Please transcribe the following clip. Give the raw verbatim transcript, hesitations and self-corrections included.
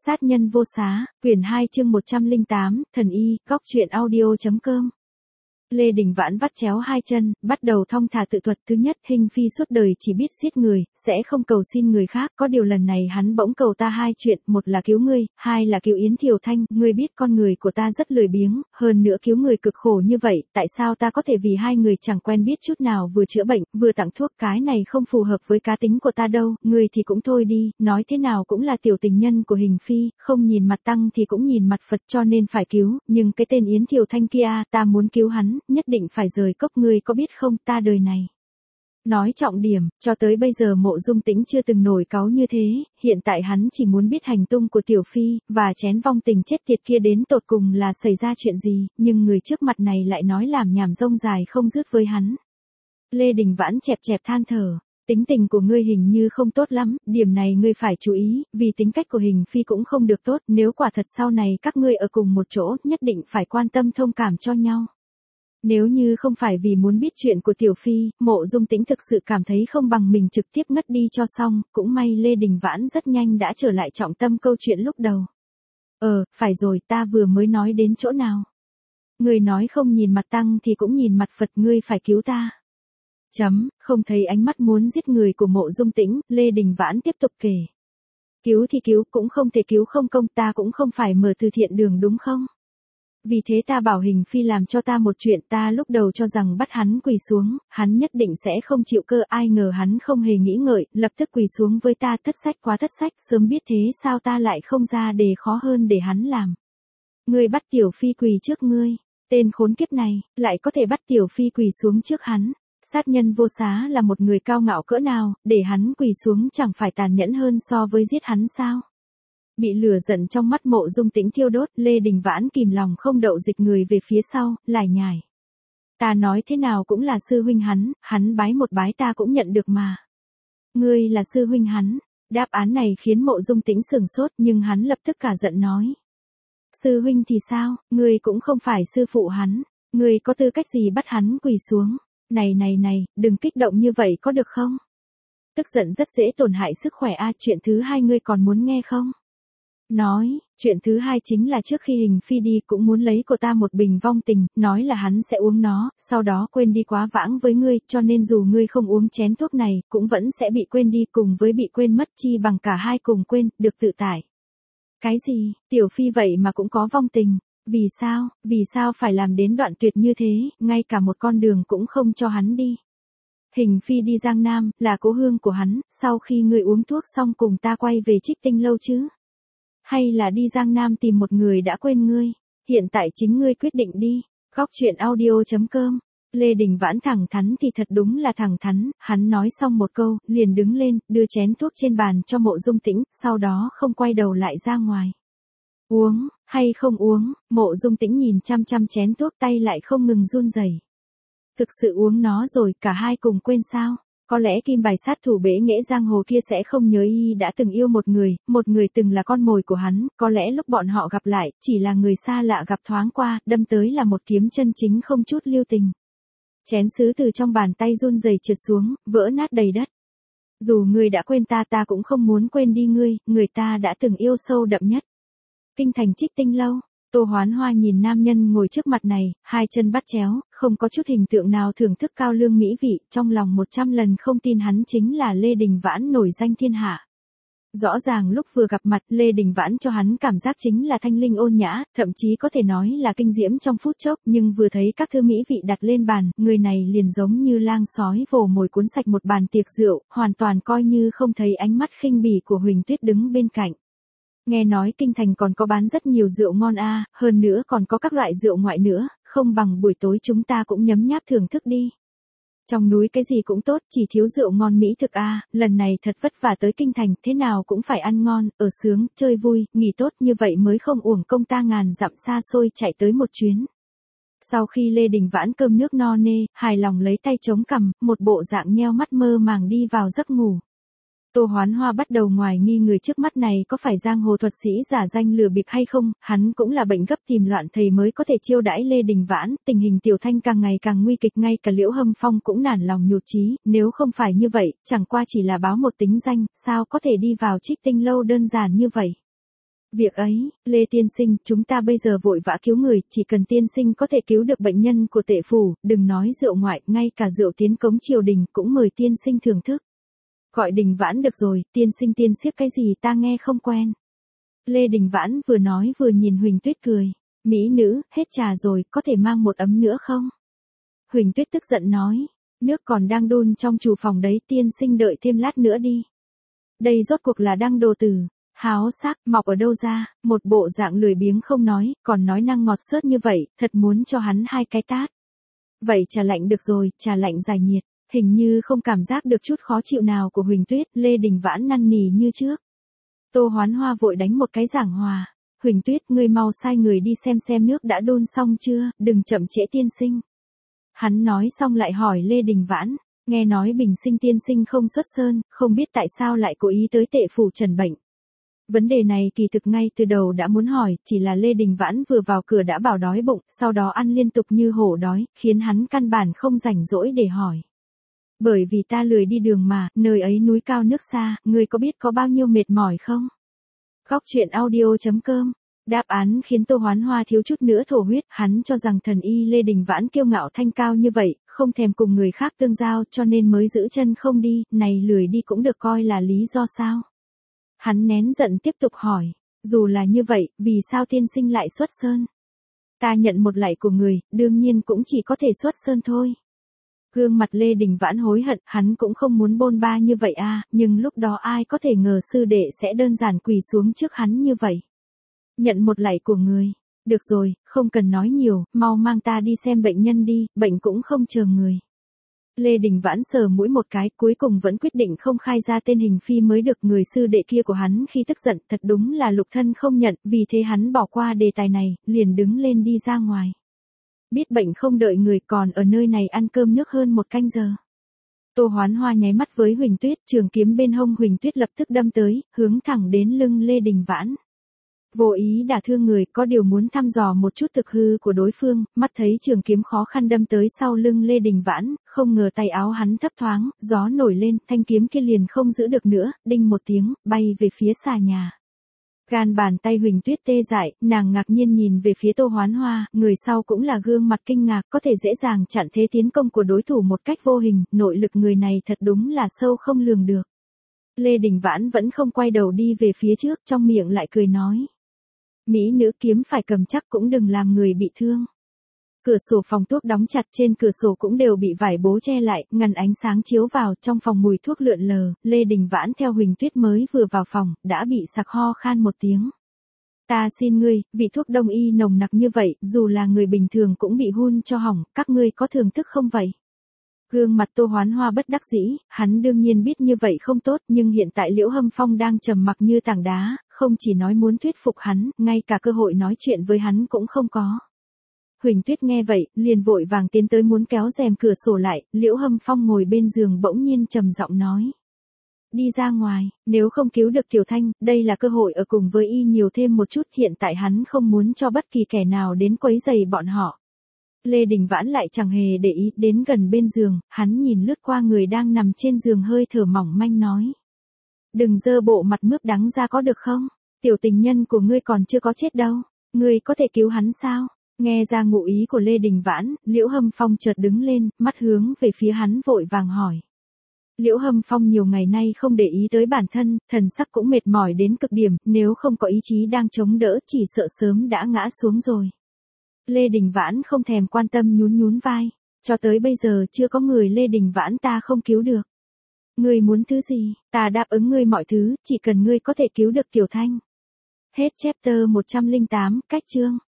Sát nhân vô xá, quyển hai chương một trăm lẻ tám, thần y, góc truyện audio.com. Lê Đình Vãn vắt chéo hai chân, bắt đầu thong thả tự thuật. Thứ nhất, Hình Phi suốt đời chỉ biết giết người, sẽ không cầu xin người khác. Có điều lần này hắn bỗng cầu ta hai chuyện, một là cứu ngươi, hai là cứu Yến Thiều Thanh. Ngươi biết con người của ta rất lười biếng, hơn nữa cứu người cực khổ như vậy, tại sao ta có thể vì hai người chẳng quen biết chút nào vừa chữa bệnh, vừa tặng thuốc? Cái này không phù hợp với cá tính của ta đâu. Ngươi thì cũng thôi đi, nói thế nào cũng là tiểu tình nhân của Hình Phi, không nhìn mặt Tăng thì cũng nhìn mặt Phật, cho nên phải cứu. Nhưng cái tên Yến Thiều Thanh kia, ta muốn cứu hắn, nhất định phải rời cốc. Ngươi có biết không, ta đời này. Nói trọng điểm, cho tới bây giờ Mộ Dung Tĩnh chưa từng nổi cáu như thế, hiện tại hắn chỉ muốn biết hành tung của Tiểu Phi, và chén vong tình chết tiệt kia đến tột cùng là xảy ra chuyện gì, nhưng người trước mặt này lại nói làm nhảm rông dài không dứt với hắn. Lê Đình Vãn chẹp chẹp than thở. Tính tình của ngươi hình như không tốt lắm, điểm này ngươi phải chú ý, vì tính cách của Hình Phi cũng không được tốt, nếu quả thật sau này các ngươi ở cùng một chỗ, nhất định phải quan tâm thông cảm cho nhau. Nếu như không phải vì muốn biết chuyện của Tiểu Phi, Mộ Dung Tĩnh thực sự cảm thấy không bằng mình trực tiếp ngất đi cho xong, cũng may Lê Đình Vãn rất nhanh đã trở lại trọng tâm câu chuyện lúc đầu. Ờ, phải rồi, ta vừa mới nói đến chỗ nào? Ngươi nói không nhìn mặt Tăng thì cũng nhìn mặt Phật, ngươi phải cứu ta. Chấm, không thấy ánh mắt muốn giết người của Mộ Dung Tĩnh, Lê Đình Vãn tiếp tục kể. Cứu thì cứu, cũng không thể cứu không công, ta cũng không phải mở từ thiện đường đúng không? Vì thế ta bảo Hình Phi làm cho ta một chuyện, ta lúc đầu cho rằng bắt hắn quỳ xuống, hắn nhất định sẽ không chịu cơ, ai ngờ hắn không hề nghĩ ngợi, lập tức quỳ xuống với ta. Thất sách quá thất sách, sớm biết thế sao ta lại không ra đề khó hơn để hắn làm. Ngươi bắt Tiểu Phi quỳ trước ngươi, tên khốn kiếp này, lại có thể bắt Tiểu Phi quỳ xuống trước hắn. Sát nhân vô xá là một người cao ngạo cỡ nào, để hắn quỳ xuống chẳng phải tàn nhẫn hơn so với giết hắn sao? Bị lửa giận trong mắt Mộ Dung Tĩnh thiêu đốt, Lê Đình Vãn kìm lòng không đậu dịch người về phía sau, lải nhải. Ta nói thế nào cũng là sư huynh hắn, hắn bái một bái ta cũng nhận được mà. Ngươi là sư huynh hắn. Đáp án này khiến Mộ Dung Tĩnh sửng sốt, nhưng hắn lập tức cả giận nói. Sư huynh thì sao, ngươi cũng không phải sư phụ hắn, ngươi có tư cách gì bắt hắn quỳ xuống? Này này này, đừng kích động như vậy có được không? Tức giận rất dễ tổn hại sức khỏe a. Chuyện thứ hai ngươi còn muốn nghe không? Nói, chuyện thứ hai chính là trước khi Hình Phi đi cũng muốn lấy của ta một bình vong tình, nói là hắn sẽ uống nó, sau đó quên đi quá vãng với ngươi, cho nên dù ngươi không uống chén thuốc này, cũng vẫn sẽ bị quên đi, cùng với bị quên mất chi bằng cả hai cùng quên, được tự tại. Cái gì, Tiểu Phi vậy mà cũng có vong tình? Vì sao, vì sao phải làm đến đoạn tuyệt như thế, ngay cả một con đường cũng không cho hắn đi? Hình Phi đi Giang Nam, là cố hương của hắn, sau khi ngươi uống thuốc xong cùng ta quay về Trích Tinh lâu chứ? Hay là đi Giang Nam tìm một người đã quên ngươi? Hiện tại chính ngươi quyết định đi. Góc truyện audio.com. Lê Đình Vãn thẳng thắn thì thật đúng là thẳng thắn, hắn nói xong một câu, liền đứng lên, đưa chén thuốc trên bàn cho Mộ Dung Tĩnh, sau đó không quay đầu lại ra ngoài. Uống, hay không uống? Mộ Dung Tĩnh nhìn chăm chăm chén thuốc, tay lại không ngừng run rẩy. Thực sự uống nó rồi, cả hai cùng quên sao? Có lẽ kim bài sát thủ bể nghệ giang hồ kia sẽ không nhớ y đã từng yêu một người, một người từng là con mồi của hắn, có lẽ lúc bọn họ gặp lại, chỉ là người xa lạ gặp thoáng qua, đâm tới là một kiếm chân chính không chút lưu tình. Chén sứ từ trong bàn tay run rẩy trượt xuống, vỡ nát đầy đất. Dù ngươi đã quên ta, ta cũng không muốn quên đi ngươi, người ta đã từng yêu sâu đậm nhất. Kinh thành Trích Tinh lâu. Tô Hoán Hoa nhìn nam nhân ngồi trước mặt này, hai chân bắt chéo, không có chút hình tượng nào thưởng thức cao lương mỹ vị, trong lòng một trăm lần không tin hắn chính là Lê Đình Vãn nổi danh thiên hạ. Rõ ràng lúc vừa gặp mặt, Lê Đình Vãn cho hắn cảm giác chính là thanh linh ôn nhã, thậm chí có thể nói là kinh diễm trong phút chốc, nhưng vừa thấy các thứ mỹ vị đặt lên bàn, người này liền giống như lang sói vồ mồi cuốn sạch một bàn tiệc rượu, hoàn toàn coi như không thấy ánh mắt khinh bỉ của Huỳnh Tuyết đứng bên cạnh. Nghe nói kinh thành còn có bán rất nhiều rượu ngon a, hơn nữa còn có các loại rượu ngoại nữa, không bằng buổi tối chúng ta cũng nhấm nháp thưởng thức đi. Trong núi cái gì cũng tốt, chỉ thiếu rượu ngon mỹ thực a, lần này thật vất vả tới kinh thành, thế nào cũng phải ăn ngon, ở sướng, chơi vui, nghỉ tốt, như vậy mới không uổng công ta ngàn dặm xa xôi chạy tới một chuyến. Sau khi Lê Đình Vãn cơm nước no nê, hài lòng lấy tay chống cằm, một bộ dạng nheo mắt mơ màng đi vào giấc ngủ. Tô Hoán Hoa bắt đầu ngoài nghi người trước mắt này có phải giang hồ thuật sĩ giả danh lừa bịp hay không, hắn cũng là bệnh gấp tìm loạn thầy mới có thể chiêu đãi Lê Đình Vãn, tình hình Tiểu Thanh càng ngày càng nguy kịch, ngay cả Liễu Hâm Phong cũng nản lòng nhụt chí, nếu không phải như vậy, chẳng qua chỉ là báo một tính danh, sao có thể đi vào Trích Tinh lâu đơn giản như vậy. Việc ấy, Lê tiên sinh, chúng ta bây giờ vội vã cứu người, chỉ cần tiên sinh có thể cứu được bệnh nhân của Tệ phủ, đừng nói rượu ngoại, ngay cả rượu tiến cống triều đình cũng mời tiên sinh thưởng thức. Gọi Đình Vãn được rồi, tiên sinh tiên siếc cái gì ta nghe không quen. Lê Đình Vãn vừa nói vừa nhìn Huỳnh Tuyết cười. Mỹ nữ, hết trà rồi, có thể mang một ấm nữa không? Huỳnh Tuyết tức giận nói. Nước còn đang đun trong chủ phòng đấy, tiên sinh đợi thêm lát nữa đi. Đây rốt cuộc là đăng đồ tử. Háo sắc, mọc ở đâu ra, một bộ dạng lười biếng không nói, còn nói năng ngọt xớt như vậy, thật muốn cho hắn hai cái tát. Vậy trà lạnh được rồi, trà lạnh giải nhiệt, hình như không cảm giác được chút khó chịu nào của Huỳnh Tuyết, Lê Đình Vãn năn nỉ như trước. Tô Hoán Hoa vội đánh một cái giảng hòa. Huỳnh Tuyết, ngươi mau sai người đi xem xem nước đã đun xong chưa, đừng chậm trễ tiên sinh. Hắn nói xong lại hỏi Lê Đình Vãn, nghe nói Bình Sinh tiên sinh không xuất sơn, không biết tại sao lại cố ý tới Tệ phủ trần bệnh. Vấn đề này kỳ thực ngay từ đầu đã muốn hỏi, chỉ là Lê Đình Vãn vừa vào cửa đã bảo đói bụng, sau đó ăn liên tục như hổ đói, khiến hắn căn bản không rảnh rỗi để hỏi. Bởi vì ta lười đi đường mà, nơi ấy núi cao nước xa, ngươi có biết có bao nhiêu mệt mỏi không? Góc truyện audio chấm com. Đáp án khiến Tô Hoán Hoa thiếu chút nữa thổ huyết, hắn cho rằng thần y Lê Đình Vãn kiêu ngạo thanh cao như vậy, không thèm cùng người khác tương giao cho nên mới giữ chân không đi, này lười đi cũng được coi là lý do sao? Hắn nén giận tiếp tục hỏi, dù là như vậy, vì sao tiên sinh lại xuất sơn? Ta nhận một lạy của người, đương nhiên cũng chỉ có thể xuất sơn thôi. Gương mặt Lê Đình Vãn hối hận, hắn cũng không muốn bôn ba như vậy a, nhưng lúc đó ai có thể ngờ sư đệ sẽ đơn giản quỳ xuống trước hắn như vậy. Nhận một lạy của người, được rồi, không cần nói nhiều, mau mang ta đi xem bệnh nhân đi, bệnh cũng không chờ người. Lê Đình Vãn sờ mũi một cái, cuối cùng vẫn quyết định không khai ra tên hình phi mới được. Người sư đệ kia của hắn khi tức giận thật đúng là lục thân không nhận, vì thế hắn bỏ qua đề tài này, liền đứng lên đi ra ngoài. Biết bệnh không đợi người, còn ở nơi này ăn cơm nước hơn một canh giờ. Tô Hoán Hoa nháy mắt với Huỳnh Tuyết, trường kiếm bên hông Huỳnh Tuyết lập tức đâm tới, hướng thẳng đến lưng Lê Đình Vãn. Vô ý đả thương người, có điều muốn thăm dò một chút thực hư của đối phương, mắt thấy trường kiếm khó khăn đâm tới sau lưng Lê Đình Vãn, không ngờ tay áo hắn thấp thoáng, gió nổi lên, thanh kiếm kia liền không giữ được nữa, đinh một tiếng, bay về phía xà nhà. Gan bàn tay Huỳnh Tuyết tê dại, nàng ngạc nhiên nhìn về phía Tô Hoán Hoa, người sau cũng là gương mặt kinh ngạc, có thể dễ dàng chặn thế tiến công của đối thủ một cách vô hình, nội lực người này thật đúng là sâu không lường được. Lê Đình Vãn vẫn không quay đầu đi về phía trước, trong miệng lại cười nói. Mỹ nữ kiếm phải cầm chắc cũng đừng làm người bị thương. Cửa sổ phòng thuốc đóng chặt, trên cửa sổ cũng đều bị vải bố che lại, ngăn ánh sáng chiếu vào, trong phòng mùi thuốc lượn lờ, Lê Đình Vãn theo Huỳnh Tuyết mới vừa vào phòng, đã bị sặc ho khan một tiếng. Ta xin ngươi, vị thuốc đông y nồng nặc như vậy, dù là người bình thường cũng bị hun cho hỏng, các ngươi có thưởng thức không vậy? Gương mặt Tô Hoán Hoa bất đắc dĩ, hắn đương nhiên biết như vậy không tốt, nhưng hiện tại Liễu Hâm Phong đang trầm mặc như tảng đá, không chỉ nói muốn thuyết phục hắn, ngay cả cơ hội nói chuyện với hắn cũng không có. Huỳnh Tuyết nghe vậy, liền vội vàng tiến tới muốn kéo rèm cửa sổ lại, Liễu Hâm Phong ngồi bên giường bỗng nhiên trầm giọng nói. Đi ra ngoài, nếu không cứu được Tiểu Thanh, đây là cơ hội ở cùng với y nhiều thêm một chút, hiện tại hắn không muốn cho bất kỳ kẻ nào đến quấy rầy bọn họ. Lê Đình Vãn lại chẳng hề để ý, đến gần bên giường, hắn nhìn lướt qua người đang nằm trên giường hơi thở mỏng manh nói. Đừng dơ bộ mặt mướp đắng ra có được không? Tiểu tình nhân của ngươi còn chưa có chết đâu, ngươi có thể cứu hắn sao? Nghe ra ngụ ý của Lê Đình Vãn, Liễu Hâm Phong chợt đứng lên, mắt hướng về phía hắn vội vàng hỏi. Liễu Hâm Phong nhiều ngày nay không để ý tới bản thân, thần sắc cũng mệt mỏi đến cực điểm, nếu không có ý chí đang chống đỡ chỉ sợ sớm đã ngã xuống rồi. Lê Đình Vãn không thèm quan tâm nhún nhún vai, cho tới bây giờ chưa có người Lê Đình Vãn ta không cứu được. Ngươi muốn thứ gì, ta đáp ứng ngươi mọi thứ, chỉ cần ngươi có thể cứu được Tiểu Thanh. Hết chapter một trăm lẻ tám, cách chương.